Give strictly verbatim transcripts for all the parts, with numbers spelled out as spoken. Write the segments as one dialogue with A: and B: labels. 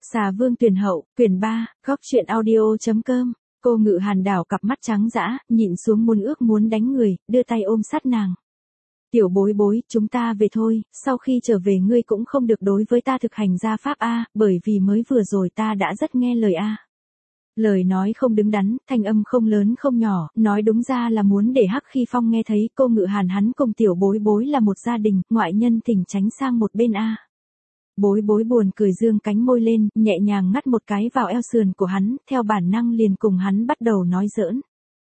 A: Xà Vương Tuyển Hậu, quyển ba, góc truyện audio.com. Cô Ngự Hàn đảo cặp mắt trắng dã, nhịn xuống muốn ước muốn đánh người, đưa tay ôm sát nàng. Tiểu bối bối, chúng ta về thôi, sau khi trở về ngươi cũng không được đối với ta thực hành gia pháp a, bởi vì mới vừa rồi ta đã rất nghe lời a. Lời nói không đứng đắn, thanh âm không lớn không nhỏ, nói đúng ra là muốn để Hắc Khi Phong nghe thấy cô Ngự Hàn hắn cùng tiểu bối bối là một gia đình, ngoại nhân thỉnh tránh sang một bên a. Bối bối buồn cười dương cánh môi lên, nhẹ nhàng ngắt một cái vào eo sườn của hắn, theo bản năng liền cùng hắn bắt đầu nói giỡn.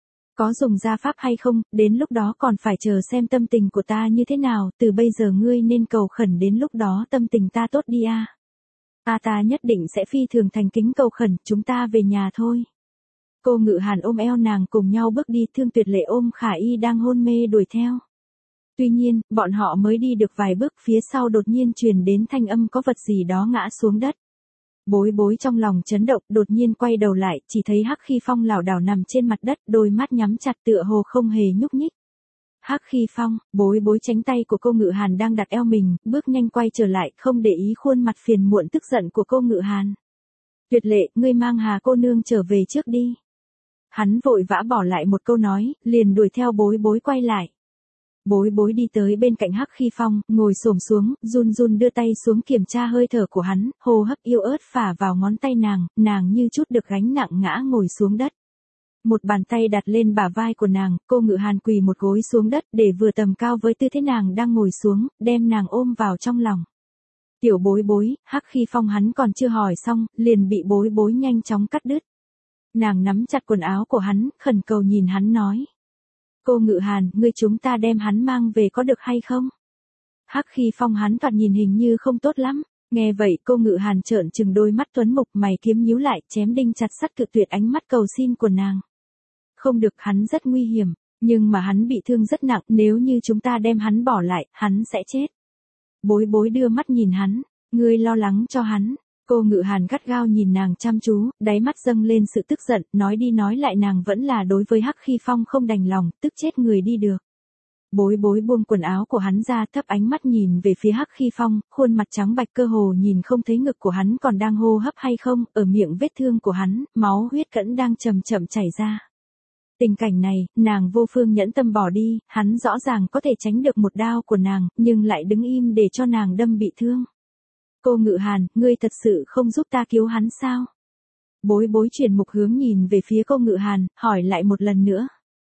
A: Có dùng gia pháp hay không, đến lúc đó còn phải chờ xem tâm tình của ta như thế nào, từ bây giờ ngươi nên cầu khẩn đến lúc đó tâm tình ta tốt đi a. Ta ta nhất định sẽ phi thường thành kính cầu khẩn, chúng ta về nhà thôi. Cô Ngự Hàn ôm eo nàng cùng nhau bước đi, Thương Tuyệt Lệ ôm Khả Y đang hôn mê đuổi theo. Tuy nhiên, bọn họ mới đi được vài bước, phía sau đột nhiên truyền đến thanh âm có vật gì đó ngã xuống đất. Bối bối trong lòng chấn động, đột nhiên quay đầu lại, chỉ thấy Hắc Khi Phong lảo đảo nằm trên mặt đất, đôi mắt nhắm chặt tựa hồ không hề nhúc nhích. Hắc Khi Phong, bối bối tránh tay của cô Ngự Hàn đang đặt eo mình, bước nhanh quay trở lại, không để ý khuôn mặt phiền muộn tức giận của cô Ngự Hàn. Tuyệt Lệ, ngươi mang Hà cô nương trở về trước đi. Hắn vội vã bỏ lại một câu nói, liền đuổi theo bối bối quay lại. Bối bối đi tới bên cạnh Hắc Khi Phong, ngồi xổm xuống, run run đưa tay xuống kiểm tra hơi thở của hắn, hô hấp yếu ớt phả vào ngón tay nàng, nàng như chút được gánh nặng ngã ngồi xuống đất. Một bàn tay đặt lên bả vai của nàng, cô Ngự Hàn quỳ một gối xuống đất để vừa tầm cao với tư thế nàng đang ngồi xuống, đem nàng ôm vào trong lòng. Tiểu bối bối, Hắc Khi Phong hắn còn chưa hỏi xong, liền bị bối bối nhanh chóng cắt đứt. Nàng nắm chặt quần áo của hắn, khẩn cầu nhìn hắn nói. Cô Ngự Hàn, ngươi chúng ta đem hắn mang về có được hay không? Hắc Khi Phong hắn thoạt nhìn hình như không tốt lắm. Nghe vậy cô Ngự Hàn trợn trừng đôi mắt tuấn mục, mày kiếm nhíu lại, chém đinh chặt sắt cự tuyệt ánh mắt cầu xin của nàng. Không được, hắn rất nguy hiểm, nhưng mà hắn bị thương rất nặng, nếu như chúng ta đem hắn bỏ lại, hắn sẽ chết. Bối bối đưa mắt nhìn hắn, ngươi lo lắng cho hắn. Cô Ngự Hàn gắt gao nhìn nàng chăm chú, đáy mắt dâng lên sự tức giận, nói đi nói lại nàng vẫn là đối với Hắc Khi Phong không đành lòng, tức chết người đi được. Bối bối buông quần áo của hắn ra, thấp ánh mắt nhìn về phía Hắc Khi Phong, khuôn mặt trắng bạch cơ hồ nhìn không thấy ngực của hắn còn đang hô hấp hay không, ở miệng vết thương của hắn, máu huyết cẫn đang chậm chậm chảy ra. Tình cảnh này, nàng vô phương nhẫn tâm bỏ đi, hắn rõ ràng có thể tránh được một đao của nàng, nhưng lại đứng im để cho nàng đâm bị thương. Cô Ngự Hàn, ngươi thật sự không giúp ta cứu hắn sao? Bối bối chuyển mục hướng nhìn về phía cô Ngự Hàn, hỏi lại một lần nữa.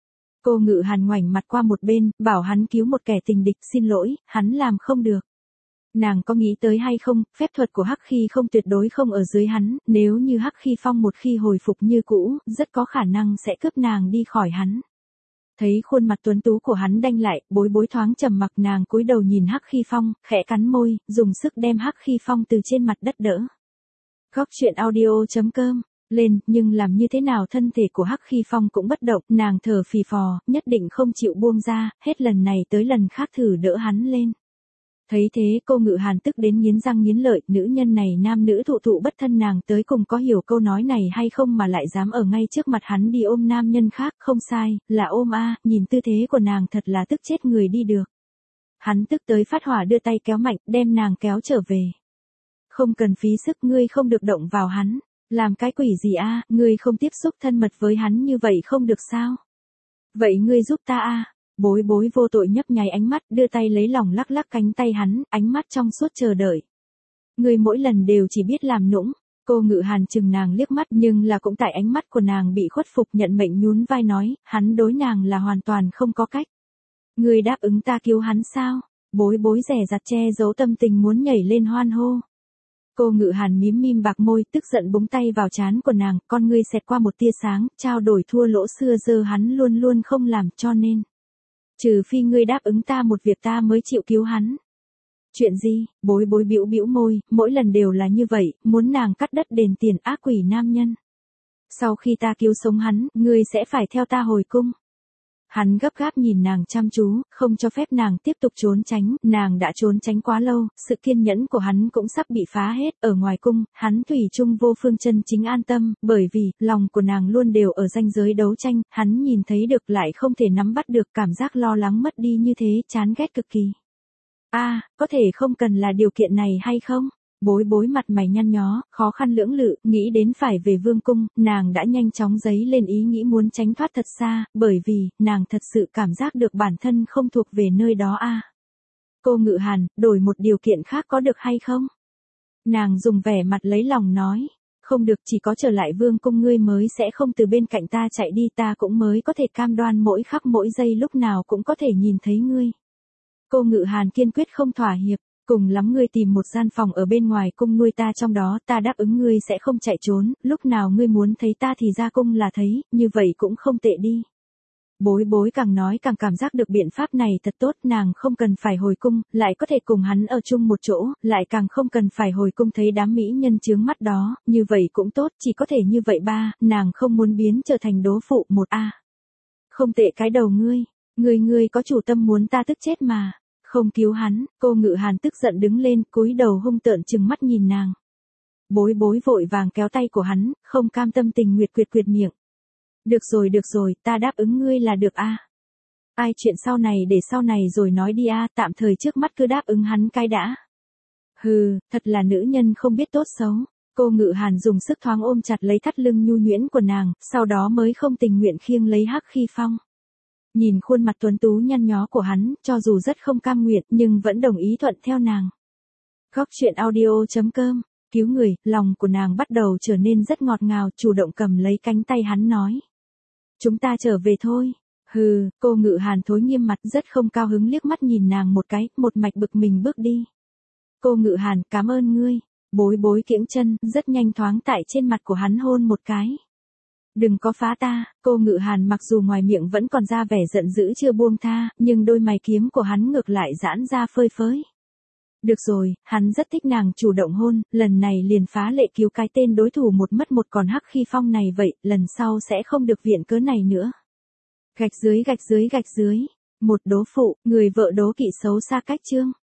A: Cô Ngự Hàn ngoảnh mặt qua một bên, bảo hắn cứu một kẻ tình địch, xin lỗi, hắn làm không được. Nàng có nghĩ tới hay không, phép thuật của Hắc Khi không tuyệt đối không ở dưới hắn, nếu như Hắc Khi Phong một khi hồi phục như cũ, rất có khả năng sẽ cướp nàng đi khỏi hắn. Thấy khuôn mặt tuấn tú của hắn đanh lại, bối bối thoáng trầm mặc, nàng cúi đầu nhìn Hắc Khi Phong, khẽ cắn môi, dùng sức đem Hắc Khi Phong từ trên mặt đất đỡ. Góc truyện audio.com, lên, nhưng làm như thế nào thân thể của Hắc Khi Phong cũng bất động, nàng thở phì phò, nhất định không chịu buông ra, hết lần này tới lần khác thử đỡ hắn lên. Thấy thế cô Ngự Hàn tức đến nghiến răng nghiến lợi, nữ nhân này nam nữ thụ thụ bất thân, nàng tới cùng có hiểu câu nói này hay không mà lại dám ở ngay trước mặt hắn đi ôm nam nhân khác, không sai, là ôm a, nhìn tư thế của nàng thật là tức chết người đi được. Hắn tức tới phát hỏa đưa tay kéo mạnh, đem nàng kéo trở về. Không cần phí sức, ngươi không được động vào hắn, làm cái quỷ gì a, ngươi không tiếp xúc thân mật với hắn như vậy không được sao? Vậy ngươi giúp ta a. Bối bối vô tội nhấp nháy ánh mắt, đưa tay lấy lòng lắc lắc cánh tay hắn, ánh mắt trong suốt chờ đợi. Ngươi mỗi lần đều chỉ biết làm nũng. Cô Ngự Hàn chừng nàng liếc mắt, nhưng là cũng tại ánh mắt của nàng bị khuất phục, nhận mệnh nhún vai nói, hắn đối nàng là hoàn toàn không có cách. Ngươi đáp ứng ta cứu hắn sao? Bối bối rẻ rặt che giấu tâm tình muốn nhảy lên hoan hô. Cô Ngự Hàn mím mím bạc môi, tức giận búng tay vào trán của nàng, con ngươi xẹt qua một tia sáng, trao đổi thua lỗ xưa giờ hắn luôn luôn không làm, cho nên. Trừ phi ngươi đáp ứng ta một việc ta mới chịu cứu hắn. Chuyện gì? Bối bối bĩu bĩu môi, mỗi lần đều là như vậy, muốn nàng cắt đất đền tiền, ác quỷ nam nhân. Sau khi ta cứu sống hắn, ngươi sẽ phải theo ta hồi cung. Hắn gấp gáp nhìn nàng chăm chú, không cho phép nàng tiếp tục trốn tránh, nàng đã trốn tránh quá lâu, sự kiên nhẫn của hắn cũng sắp bị phá hết, ở ngoài cung, hắn thủy chung vô phương chân chính an tâm, bởi vì, lòng của nàng luôn đều ở ranh giới đấu tranh, hắn nhìn thấy được lại không thể nắm bắt được, cảm giác lo lắng mất đi như thế, chán ghét cực kỳ. A, có thể không cần là điều kiện này hay không? Bối bối mặt mày nhăn nhó, khó khăn lưỡng lự, nghĩ đến phải về vương cung, nàng đã nhanh chóng dấy lên ý nghĩ muốn tránh thoát thật xa, bởi vì, nàng thật sự cảm giác được bản thân không thuộc về nơi đó a. Cô Ngự Hàn, đổi một điều kiện khác có được hay không? Nàng dùng vẻ mặt lấy lòng nói. Không được, chỉ có trở lại vương cung ngươi mới sẽ không từ bên cạnh ta chạy đi, ta cũng mới có thể cam đoan mỗi khắc mỗi giây lúc nào cũng có thể nhìn thấy ngươi. Cô Ngự Hàn kiên quyết không thỏa hiệp, cùng lắm ngươi tìm một gian phòng ở bên ngoài cung nuôi ta trong đó, ta đáp ứng ngươi sẽ không chạy trốn, lúc nào ngươi muốn thấy ta thì ra cung là thấy, như vậy cũng không tệ đi. Bối bối càng nói càng cảm giác được biện pháp này thật tốt, nàng không cần phải hồi cung, lại có thể cùng hắn ở chung một chỗ, lại càng không cần phải hồi cung thấy đám mỹ nhân chướng mắt đó, như vậy cũng tốt, chỉ có thể như vậy ba, nàng không muốn biến trở thành đố phụ một a. Không tệ cái đầu ngươi, ngươi ngươi có chủ tâm muốn ta tức chết mà, không cứu hắn, cô Ngự Hàn tức giận đứng lên, cúi đầu hung tợn trừng mắt nhìn nàng. Bối bối vội vàng kéo tay của hắn, không cam tâm tình nguyệt quyệt quyệt miệng. Được rồi được rồi, ta đáp ứng ngươi là được a. Ai chuyện sau này để sau này rồi nói đi a, tạm thời trước mắt cứ đáp ứng hắn cái đã. Hừ, thật là nữ nhân không biết tốt xấu. Cô Ngự Hàn dùng sức thoáng ôm chặt lấy thắt lưng nhu nhuyễn của nàng, sau đó mới không tình nguyện khiêng lấy Hắc Khi Phong. Nhìn khuôn mặt tuấn tú nhăn nhó của hắn, cho dù rất không cam nguyện nhưng vẫn đồng ý thuận theo nàng. Góc truyện audio chấm com, cứu người, lòng của nàng bắt đầu trở nên rất ngọt ngào, chủ động cầm lấy cánh tay hắn nói. Chúng ta trở về thôi. Hừ, cô Ngự Hàn thối nghiêm mặt rất không cao hứng liếc mắt nhìn nàng một cái, một mạch bực mình bước đi. Cô Ngự Hàn, cảm ơn ngươi. Bối bối kiễng chân, rất nhanh thoáng tại trên mặt của hắn hôn một cái. Đừng có phá ta, cô Ngự Hàn mặc dù ngoài miệng vẫn còn ra vẻ giận dữ chưa buông tha, nhưng đôi mày kiếm của hắn ngược lại giãn ra phơi phới. Được rồi, hắn rất thích nàng chủ động hôn, lần này liền phá lệ cứu cái tên đối thủ một mất một còn Hắc Khi Phong này vậy, lần sau sẽ không được viện cớ này nữa. Gạch dưới gạch dưới gạch dưới, một đố phụ, người vợ đố kỵ xấu xa cách chương.